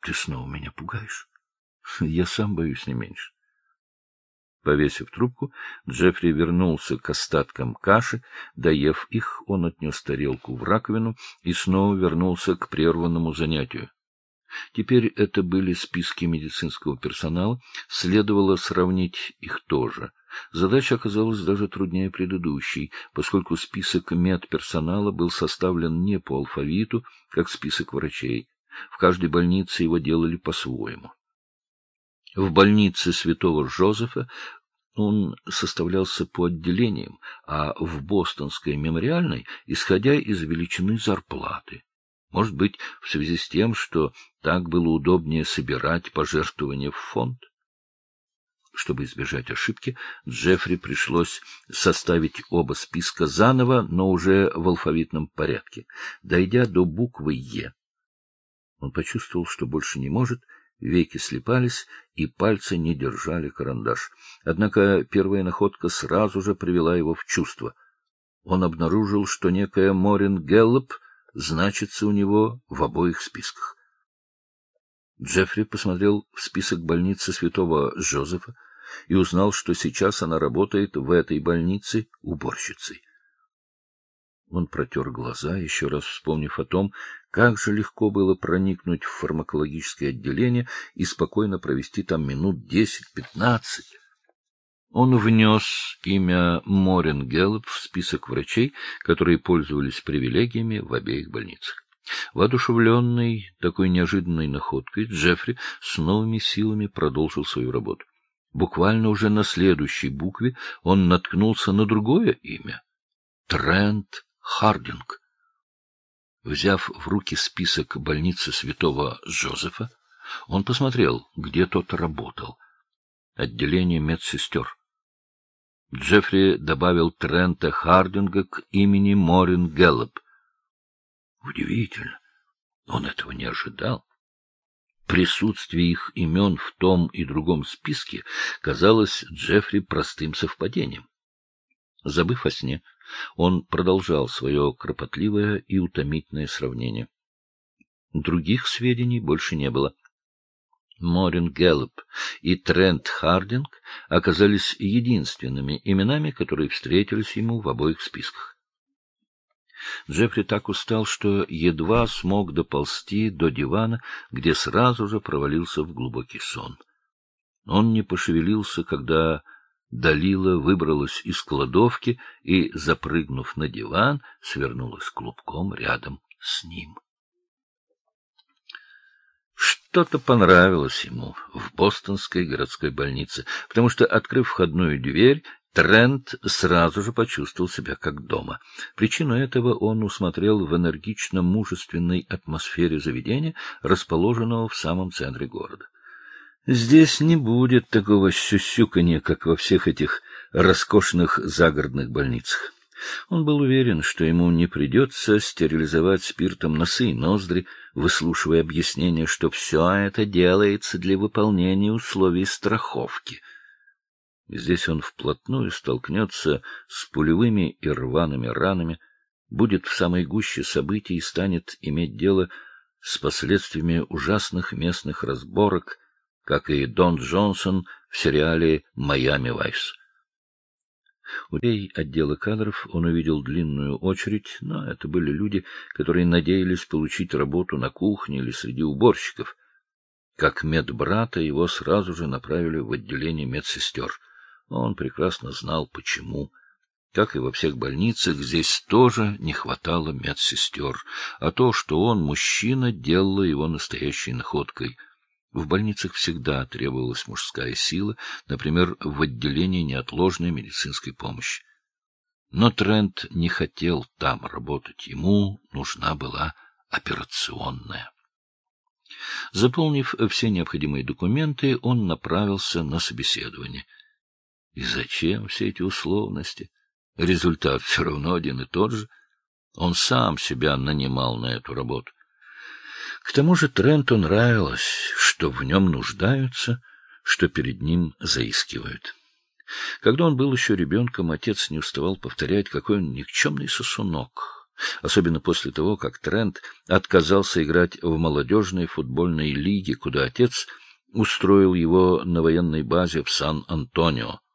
Ты снова меня пугаешь. Я сам боюсь не меньше. Повесив трубку, Джеффри вернулся к остаткам каши. Доев их, он отнес тарелку в раковину и снова вернулся к прерванному занятию. Теперь это были списки медицинского персонала, следовало сравнить их тоже. Задача оказалась даже труднее предыдущей, поскольку список медперсонала был составлен не по алфавиту, как список врачей. В каждой больнице его делали по-своему. В больнице Святого Жозефа он составлялся по отделениям, а в Бостонской мемориальной — исходя из величины зарплаты. Может быть, в связи с тем, что так было удобнее собирать пожертвования в фонд? Чтобы избежать ошибки, Джеффри пришлось составить оба списка заново, но уже в алфавитном порядке. Дойдя до буквы «Е», он почувствовал, что больше не может, веки слипались, и пальцы не держали карандаш. Однако первая находка сразу же привела его в чувство. Он обнаружил, что некая Морин Гэллоп значится у него в обоих списках. Джеффри посмотрел в список больницы Святого Жозефа и узнал, что сейчас она работает в этой больнице уборщицей. Он протер глаза, еще раз вспомнив о том, как же легко было проникнуть в фармакологическое отделение и спокойно провести там минут 10-15. Он внес имя Морин Гэллоп в список врачей, которые пользовались привилегиями в обеих больницах. Воодушевленный такой неожиданной находкой, Джеффри с новыми силами продолжил свою работу. Буквально уже на следующей букве он наткнулся на другое имя — Трент Хардинг. Взяв в руки список больницы Святого Жозефа, он посмотрел, где тот работал. Отделение медсестер. Джеффри добавил Трента Хардинга к имени Морин Гэллоп. Удивительно, он этого не ожидал. Присутствие их имен в том и другом списке казалось Джеффри простым совпадением. Забыв о сне, он продолжал свое кропотливое и утомительное сравнение. Других сведений больше не было. Морин Гэллоп и Трент Хардинг оказались единственными именами, которые встретились ему в обоих списках. Джеффри так устал, что едва смог доползти до дивана, где сразу же провалился в глубокий сон. Он не пошевелился, когда Далила выбралась из кладовки и, запрыгнув на диван, свернулась клубком рядом с ним. Что-то понравилось ему в бостонской городской больнице, потому что, открыв входную дверь, Трент сразу же почувствовал себя как дома. Причину этого он усмотрел в энергично-мужественной атмосфере заведения, расположенного в самом центре города. Здесь не будет такого сюсюканья, как во всех этих роскошных загородных больницах. Он был уверен, что ему не придется стерилизовать спиртом носы и ноздри, выслушивая объяснение, что все это делается для выполнения условий страховки. Здесь он вплотную столкнется с пулевыми и рваными ранами, будет в самой гуще событий и станет иметь дело с последствиями ужасных местных разборок, как и Дон Джонсон в сериале «Майами Вайс». У дверей отдела кадров он увидел длинную очередь, но это были люди, которые надеялись получить работу на кухне или среди уборщиков. Как медбрата его сразу же направили в отделение медсестер. Он прекрасно знал, почему. Как и во всех больницах, здесь тоже не хватало медсестер, а то, что он мужчина, делало его настоящей находкой. В больницах всегда требовалась мужская сила, например, в отделении неотложной медицинской помощи. Но Трент не хотел там работать, ему нужна была операционная. Заполнив все необходимые документы, он направился на собеседование. И зачем все эти условности? Результат все равно один и тот же. Он сам себя нанимал на эту работу. К тому же Тренту нравилось, что в нем нуждаются, что перед ним заискивают. Когда он был еще ребенком, отец не уставал повторять, какой он никчемный сосунок. особенно после того, как Трент отказался играть в молодежной футбольной лиге, куда отец устроил его на военной базе в Сан-Антонио.